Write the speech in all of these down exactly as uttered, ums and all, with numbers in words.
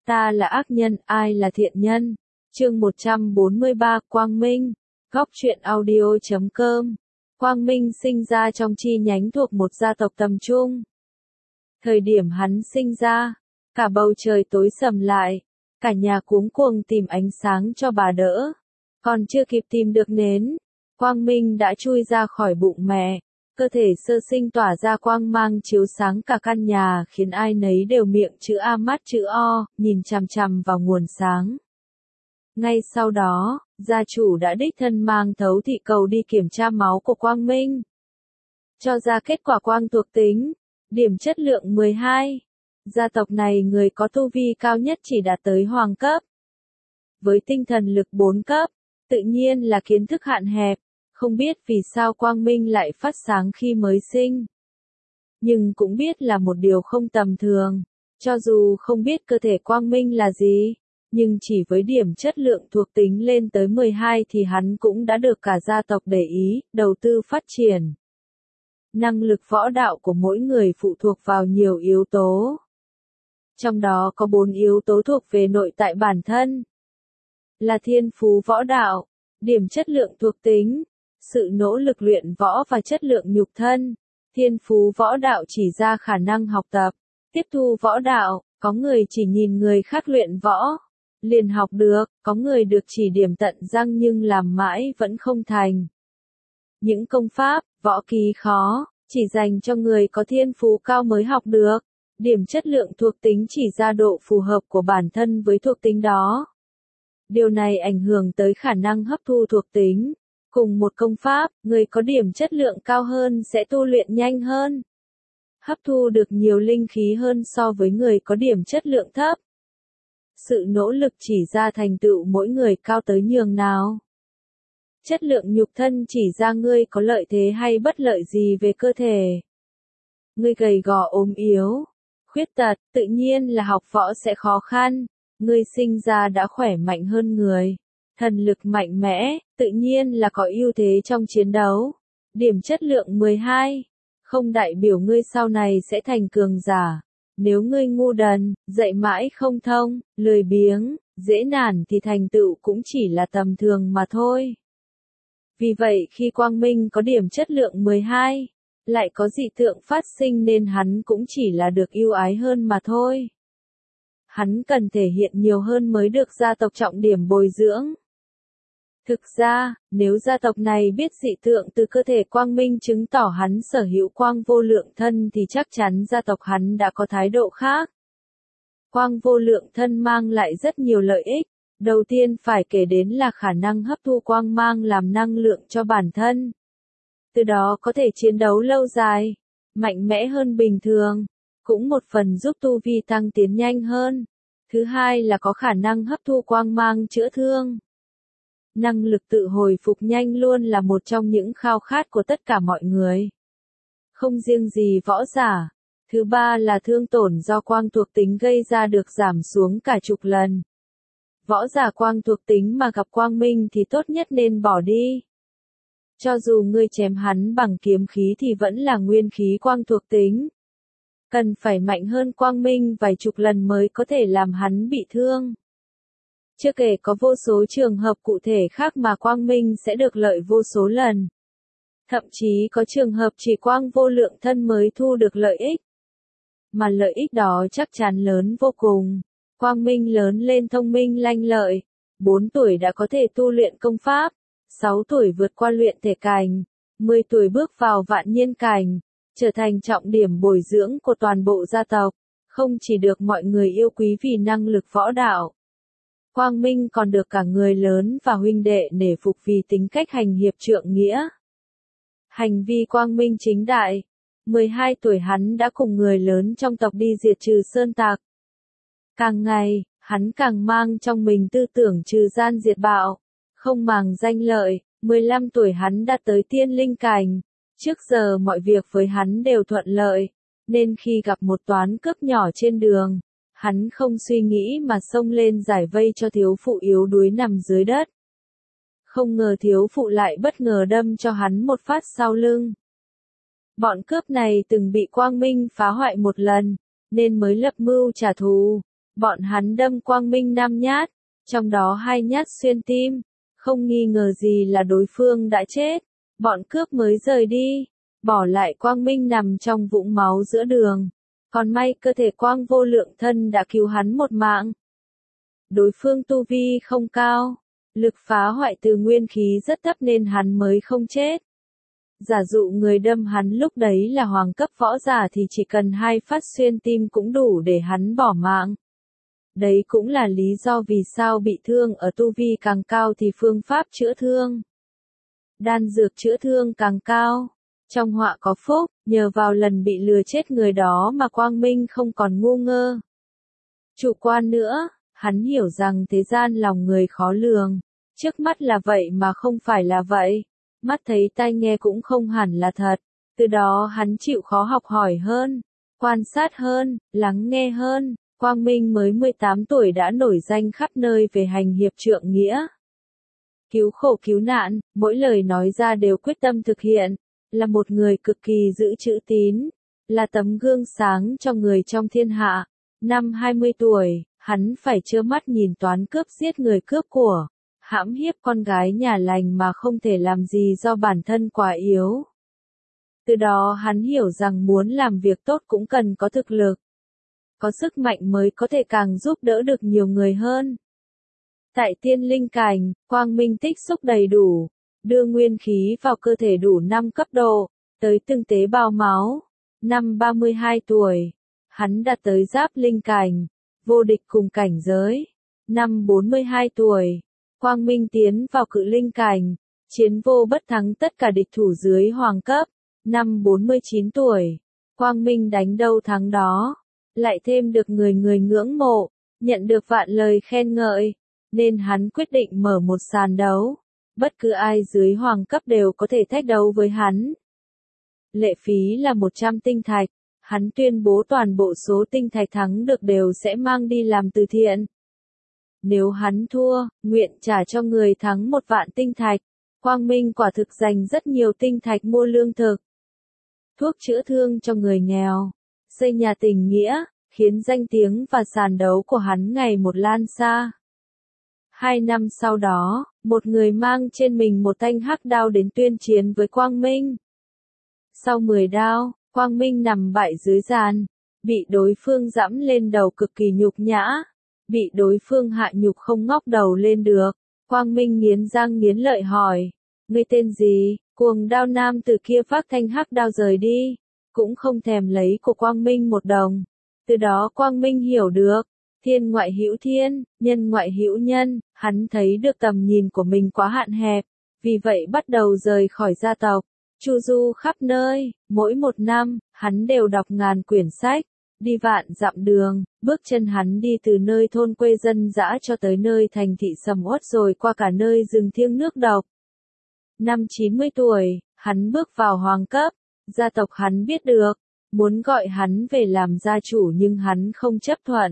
ta là ác nhân, ai là thiện nhân? Chương một trăm bốn mươi ba Quang Minh, góc truyện audio chấm com. Quang Minh sinh ra trong chi nhánh thuộc một gia tộc tầm trung. Thời điểm hắn sinh ra, cả bầu trời tối sầm lại, cả nhà cuống cuồng tìm ánh sáng cho bà đỡ. Còn chưa kịp tìm được nến, Quang Minh đã chui ra khỏi bụng mẹ, cơ thể sơ sinh tỏa ra quang mang chiếu sáng cả căn nhà khiến ai nấy đều miệng chữ A mắt chữ O, nhìn chằm chằm vào nguồn sáng. Ngay sau đó, gia chủ đã đích thân mang thấu thị cầu đi kiểm tra máu của Quang Minh. Cho ra kết quả quang thuộc tính, điểm chất lượng mười hai. Gia tộc này người có tu vi cao nhất chỉ đạt tới hoàng cấp. Với tinh thần lực bốn cấp, tự nhiên là kiến thức hạn hẹp, không biết vì sao Quang Minh lại phát sáng khi mới sinh. Nhưng cũng biết là một điều không tầm thường, cho dù không biết cơ thể Quang Minh là gì, nhưng chỉ với điểm chất lượng thuộc tính lên tới mười hai thì hắn cũng đã được cả gia tộc để ý, đầu tư phát triển. Năng lực võ đạo của mỗi người phụ thuộc vào nhiều yếu tố. Trong đó có bốn yếu tố thuộc về nội tại bản thân. Là thiên phú võ đạo, điểm chất lượng thuộc tính, sự nỗ lực luyện võ và chất lượng nhục thân. Thiên phú võ đạo chỉ ra khả năng học tập, tiếp thu võ đạo, có người chỉ nhìn người khác luyện võ, liền học được, có người được chỉ điểm tận răng nhưng làm mãi vẫn không thành. Những công pháp, võ ký khó, chỉ dành cho người có thiên phú cao mới học được. Điểm chất lượng thuộc tính chỉ ra độ phù hợp của bản thân với thuộc tính đó. Điều này ảnh hưởng tới khả năng hấp thu thuộc tính. Cùng một công pháp, người có điểm chất lượng cao hơn sẽ tu luyện nhanh hơn, hấp thu được nhiều linh khí hơn so với người có điểm chất lượng thấp. Sự nỗ lực chỉ ra thành tựu mỗi người cao tới nhường nào. Chất lượng nhục thân chỉ ra ngươi có lợi thế hay bất lợi gì về cơ thể. Ngươi gầy gò ốm yếu, khuyết tật, tự nhiên là học võ sẽ khó khăn. Ngươi sinh ra đã khỏe mạnh hơn người, thần lực mạnh mẽ, tự nhiên là có ưu thế trong chiến đấu. Điểm chất lượng mười hai, không đại biểu ngươi sau này sẽ thành cường giả. Nếu ngươi ngu đần, dạy mãi không thông, lười biếng, dễ nản thì thành tựu cũng chỉ là tầm thường mà thôi. Vì vậy khi Quang Minh có điểm chất lượng mười hai, lại có dị tượng phát sinh nên hắn cũng chỉ là được ưu ái hơn mà thôi. Hắn cần thể hiện nhiều hơn mới được gia tộc trọng điểm bồi dưỡng. Thực ra, nếu gia tộc này biết dị tượng từ cơ thể Quang Minh chứng tỏ hắn sở hữu quang vô lượng thân thì chắc chắn gia tộc hắn đã có thái độ khác. Quang vô lượng thân mang lại rất nhiều lợi ích. Đầu tiên phải kể đến là khả năng hấp thu quang mang làm năng lượng cho bản thân. Từ đó có thể chiến đấu lâu dài, mạnh mẽ hơn bình thường, cũng một phần giúp tu vi tăng tiến nhanh hơn. Thứ hai là có khả năng hấp thu quang mang chữa thương. Năng lực tự hồi phục nhanh luôn là một trong những khao khát của tất cả mọi người. Không riêng gì võ giả. Thứ ba là thương tổn do quang thuộc tính gây ra được giảm xuống cả chục lần. Võ giả quang thuộc tính mà gặp Quang Minh thì tốt nhất nên bỏ đi. Cho dù ngươi chém hắn bằng kiếm khí thì vẫn là nguyên khí quang thuộc tính. Cần phải mạnh hơn Quang Minh vài chục lần mới có thể làm hắn bị thương. Chưa kể có vô số trường hợp cụ thể khác mà Quang Minh sẽ được lợi vô số lần. Thậm chí có trường hợp chỉ quang vô lượng thân mới thu được lợi ích. Mà lợi ích đó chắc chắn lớn vô cùng. Quang Minh lớn lên thông minh lanh lợi, bốn tuổi đã có thể tu luyện công pháp, sáu tuổi vượt qua luyện thể cảnh, mười tuổi bước vào vạn nhiên cảnh, trở thành trọng điểm bồi dưỡng của toàn bộ gia tộc, không chỉ được mọi người yêu quý vì năng lực võ đạo. Quang Minh còn được cả người lớn và huynh đệ nể phục vì tính cách hành hiệp trượng nghĩa. Hành vi Quang Minh chính đại, mười hai tuổi hắn đã cùng người lớn trong tộc đi diệt trừ sơn tặc. Càng ngày, hắn càng mang trong mình tư tưởng trừ gian diệt bạo, không màng danh lợi. mười lăm tuổi hắn đã tới tiên linh cảnh. Trước giờ mọi việc với hắn đều thuận lợi, nên khi gặp một toán cướp nhỏ trên đường, hắn không suy nghĩ mà xông lên giải vây cho thiếu phụ yếu đuối nằm dưới đất. Không ngờ thiếu phụ lại bất ngờ đâm cho hắn một phát sau lưng. Bọn cướp này từng bị Quang Minh phá hoại một lần, nên mới lập mưu trả thù. Bọn hắn đâm Quang Minh năm nhát, trong đó hai nhát xuyên tim, không nghi ngờ gì là đối phương đã chết. Bọn cướp mới rời đi, bỏ lại Quang Minh nằm trong vũng máu giữa đường. Còn may cơ thể Quang Vô Lượng Thân đã cứu hắn một mạng. Đối phương tu vi không cao, lực phá hoại từ nguyên khí rất thấp nên hắn mới không chết. Giả dụ người đâm hắn lúc đấy là hoàng cấp võ giả thì chỉ cần hai phát xuyên tim cũng đủ để hắn bỏ mạng. Đấy cũng là lý do vì sao bị thương ở tu vi càng cao thì phương pháp chữa thương, đan dược chữa thương càng cao. Trong họa có phúc, nhờ vào lần bị lừa chết người đó mà Quang Minh không còn ngu ngơ. Chủ quan nữa, hắn hiểu rằng thế gian lòng người khó lường. Trước mắt là vậy mà không phải là vậy. Mắt thấy tai nghe cũng không hẳn là thật. Từ đó hắn chịu khó học hỏi hơn, quan sát hơn, lắng nghe hơn. Quang Minh mới mười tám tuổi đã nổi danh khắp nơi về hành hiệp trượng nghĩa. Cứu khổ cứu nạn, mỗi lời nói ra đều quyết tâm thực hiện. Là một người cực kỳ giữ chữ tín, là tấm gương sáng cho người trong thiên hạ. Năm hai mươi tuổi, hắn phải trơ mắt nhìn toán cướp giết người cướp của, hãm hiếp con gái nhà lành mà không thể làm gì do bản thân quá yếu. Từ đó hắn hiểu rằng muốn làm việc tốt cũng cần có thực lực. Có sức mạnh mới có thể càng giúp đỡ được nhiều người hơn. Tại tiên linh cảnh, Quang Minh tích xúc đầy đủ, đưa nguyên khí vào cơ thể đủ năm cấp độ, tới từng tế bào máu. Năm ba mươi hai tuổi, hắn đạt tới giáp linh cảnh, vô địch cùng cảnh giới. Năm bốn mươi hai tuổi, Quang Minh tiến vào cự linh cảnh, chiến vô bất thắng tất cả địch thủ dưới hoàng cấp. Năm bốn mươi chín tuổi, Quang Minh đánh đâu thắng đó, lại thêm được người người ngưỡng mộ, nhận được vạn lời khen ngợi, nên hắn quyết định mở một sàn đấu. Bất cứ ai dưới hoàng cấp đều có thể thách đấu với hắn. Lệ phí là một trăm tinh thạch, hắn tuyên bố toàn bộ số tinh thạch thắng được đều sẽ mang đi làm từ thiện. Nếu hắn thua, nguyện trả cho người thắng một vạn tinh thạch. Quang Minh quả thực dành rất nhiều tinh thạch mua lương thực, thuốc chữa thương cho người nghèo, xây nhà tình nghĩa, khiến danh tiếng và sàn đấu của hắn ngày một lan xa. Hai năm sau đó, một người mang trên mình một thanh hắc đao đến tuyên chiến với Quang Minh. Sau mười đao, Quang Minh nằm bại dưới sàn, bị đối phương giẫm lên đầu cực kỳ nhục nhã, bị đối phương hạ nhục không ngóc đầu lên được. Quang Minh nghiến răng nghiến lợi hỏi, ngươi tên gì? Cuồng đao nam từ kia vác thanh hắc đao rời đi, cũng không thèm lấy của Quang Minh một đồng. Từ đó Quang Minh hiểu được, thiên ngoại hữu thiên, nhân ngoại hữu nhân, hắn thấy được tầm nhìn của mình quá hạn hẹp, vì vậy bắt đầu rời khỏi gia tộc, chu du khắp nơi. Mỗi một năm, hắn đều đọc ngàn quyển sách, đi vạn dặm đường, bước chân hắn đi từ nơi thôn quê dân dã cho tới nơi thành thị sầm uất rồi qua cả nơi rừng thiêng nước độc. Năm chín mươi tuổi, hắn bước vào hoàng cấp, gia tộc hắn biết được, muốn gọi hắn về làm gia chủ nhưng hắn không chấp thuận.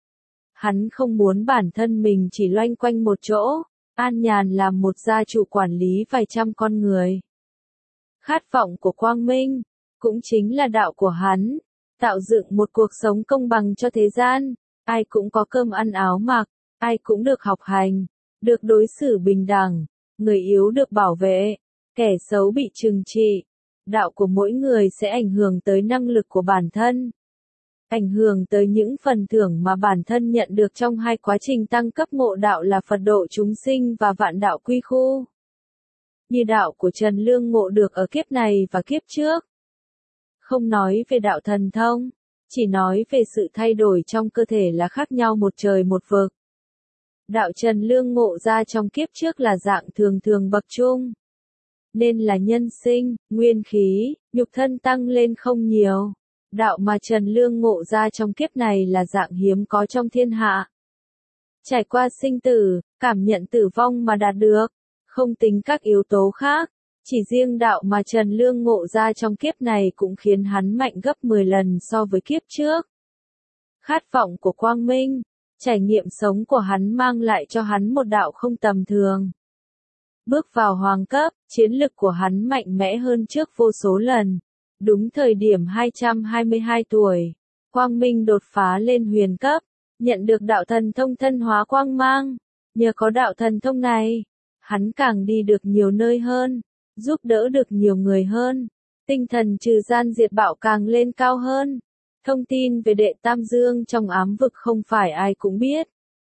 Hắn không muốn bản thân mình chỉ loanh quanh một chỗ, an nhàn làm một gia chủ quản lý vài trăm con người. Khát vọng của Quang Minh, cũng chính là đạo của hắn, tạo dựng một cuộc sống công bằng cho thế gian, ai cũng có cơm ăn áo mặc, ai cũng được học hành, được đối xử bình đẳng, người yếu được bảo vệ, kẻ xấu bị trừng trị. Đạo của mỗi người sẽ ảnh hưởng tới năng lực của bản thân, ảnh hưởng tới những phần thưởng mà bản thân nhận được trong hai quá trình tăng cấp ngộ đạo là Phật độ chúng sinh và vạn đạo quy khu. Như đạo của Trần Lương ngộ được ở kiếp này và kiếp trước. Không nói về đạo thần thông, chỉ nói về sự thay đổi trong cơ thể là khác nhau một trời một vực. Đạo Trần Lương ngộ ra trong kiếp trước là dạng thường thường bậc trung, nên là nhân sinh, nguyên khí, nhục thân tăng lên không nhiều. Đạo mà Trần Lương ngộ ra trong kiếp này là dạng hiếm có trong thiên hạ. Trải qua sinh tử, cảm nhận tử vong mà đạt được, không tính các yếu tố khác, chỉ riêng đạo mà Trần Lương ngộ ra trong kiếp này cũng khiến hắn mạnh gấp mười lần so với kiếp trước. Khát vọng của Quang Minh, trải nghiệm sống của hắn mang lại cho hắn một đạo không tầm thường. Bước vào hoàng cấp, chiến lực của hắn mạnh mẽ hơn trước vô số lần. Đúng thời điểm hai trăm hai mươi hai tuổi, Quang Minh đột phá lên huyền cấp, nhận được đạo thần thông thân hóa quang mang. Nhờ có đạo thần thông này, hắn càng đi được nhiều nơi hơn, giúp đỡ được nhiều người hơn, tinh thần trừ gian diệt bạo càng lên cao hơn. Thông tin về đệ Tam Dương trong ám vực không phải ai cũng biết.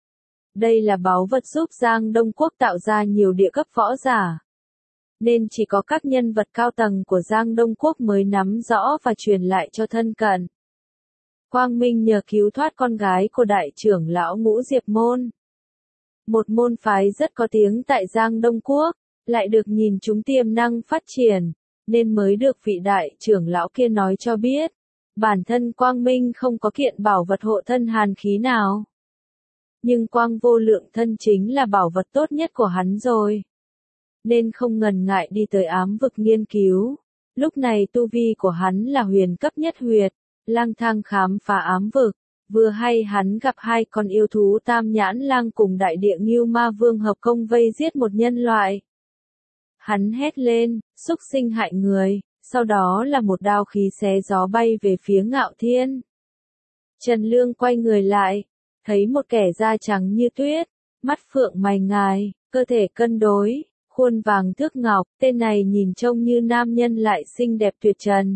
Đây là báu vật giúp Giang Đông Quốc tạo ra nhiều địa cấp võ giả. Nên chỉ có các nhân vật cao tầng của Giang Đông Quốc mới nắm rõ và truyền lại cho thân cận. Quang Minh nhờ cứu thoát con gái của đại trưởng lão Ngũ Diệp Môn. Một môn phái rất có tiếng tại Giang Đông Quốc, lại được nhìn chúng tiềm năng phát triển, nên mới được vị đại trưởng lão kia nói cho biết. Bản thân Quang Minh không có kiện bảo vật hộ thân hàn khí nào. Nhưng Quang Vô Lượng thân chính là bảo vật tốt nhất của hắn rồi. Nên không ngần ngại đi tới ám vực nghiên cứu. Lúc này tu vi của hắn là huyền cấp nhất huyệt, lang thang khám phá ám vực. Vừa hay hắn gặp hai con yêu thú tam nhãn lang cùng đại địa Ngưu Ma Vương hợp công vây giết một nhân loại. Hắn hét lên, xúc sinh hại người, sau đó là một đao khí xé gió bay về phía Ngạo Thiên. Trần Lương quay người lại, thấy một kẻ da trắng như tuyết, mắt phượng mày ngài, cơ thể cân đối, khuôn vàng thước ngọc, tên này nhìn trông như nam nhân lại xinh đẹp tuyệt trần.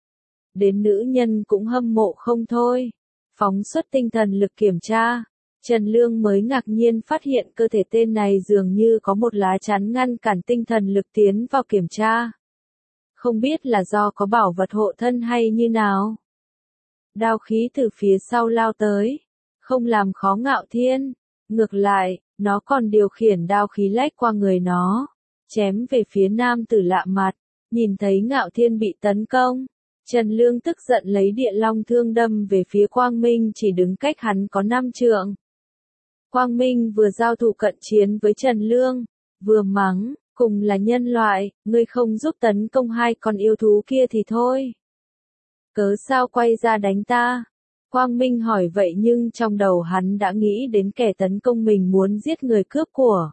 Đến nữ nhân cũng hâm mộ không thôi. Phóng xuất tinh thần lực kiểm tra, Trần Lương mới ngạc nhiên phát hiện cơ thể tên này dường như có một lá chắn ngăn cản tinh thần lực tiến vào kiểm tra. Không biết là do có bảo vật hộ thân hay như nào. Đao khí từ phía sau lao tới, không làm khó Ngạo Thiên, ngược lại, nó còn điều khiển đao khí lách qua người nó, chém về phía nam tử lạ mặt, nhìn thấy Ngạo Thiên bị tấn công. Trần Lương tức giận lấy địa long thương đâm về phía Quang Minh chỉ đứng cách hắn có năm trượng. Quang Minh vừa giao thủ cận chiến với Trần Lương, vừa mắng, cùng là nhân loại, ngươi không giúp tấn công hai con yêu thú kia thì thôi. Cớ sao quay ra đánh ta? Quang Minh hỏi vậy nhưng trong đầu hắn đã nghĩ đến kẻ tấn công mình muốn giết người cướp của.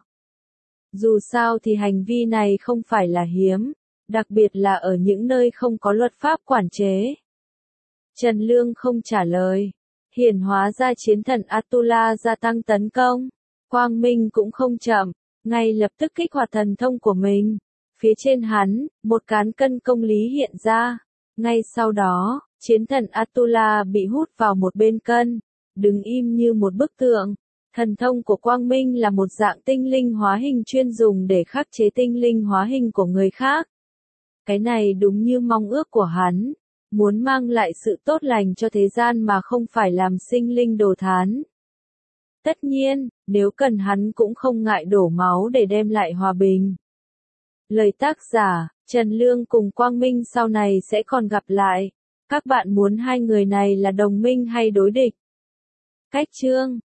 Dù sao thì hành vi này không phải là hiếm. Đặc biệt là ở những nơi không có luật pháp quản chế. Trần Lương không trả lời. Hiển hóa ra chiến thần Atula gia tăng tấn công. Quang Minh cũng không chậm, ngay lập tức kích hoạt thần thông của mình. Phía trên hắn, một cán cân công lý hiện ra. Ngay sau đó, chiến thần Atula bị hút vào một bên cân, đứng im như một bức tượng. Thần thông của Quang Minh là một dạng tinh linh hóa hình chuyên dùng để khắc chế tinh linh hóa hình của người khác. Cái này đúng như mong ước của hắn, muốn mang lại sự tốt lành cho thế gian mà không phải làm sinh linh đồ thán. Tất nhiên, nếu cần hắn cũng không ngại đổ máu để đem lại hòa bình. Lời tác giả, Trần Lương cùng Quang Minh sau này sẽ còn gặp lại. Các bạn muốn hai người này là đồng minh hay đối địch? Cách chương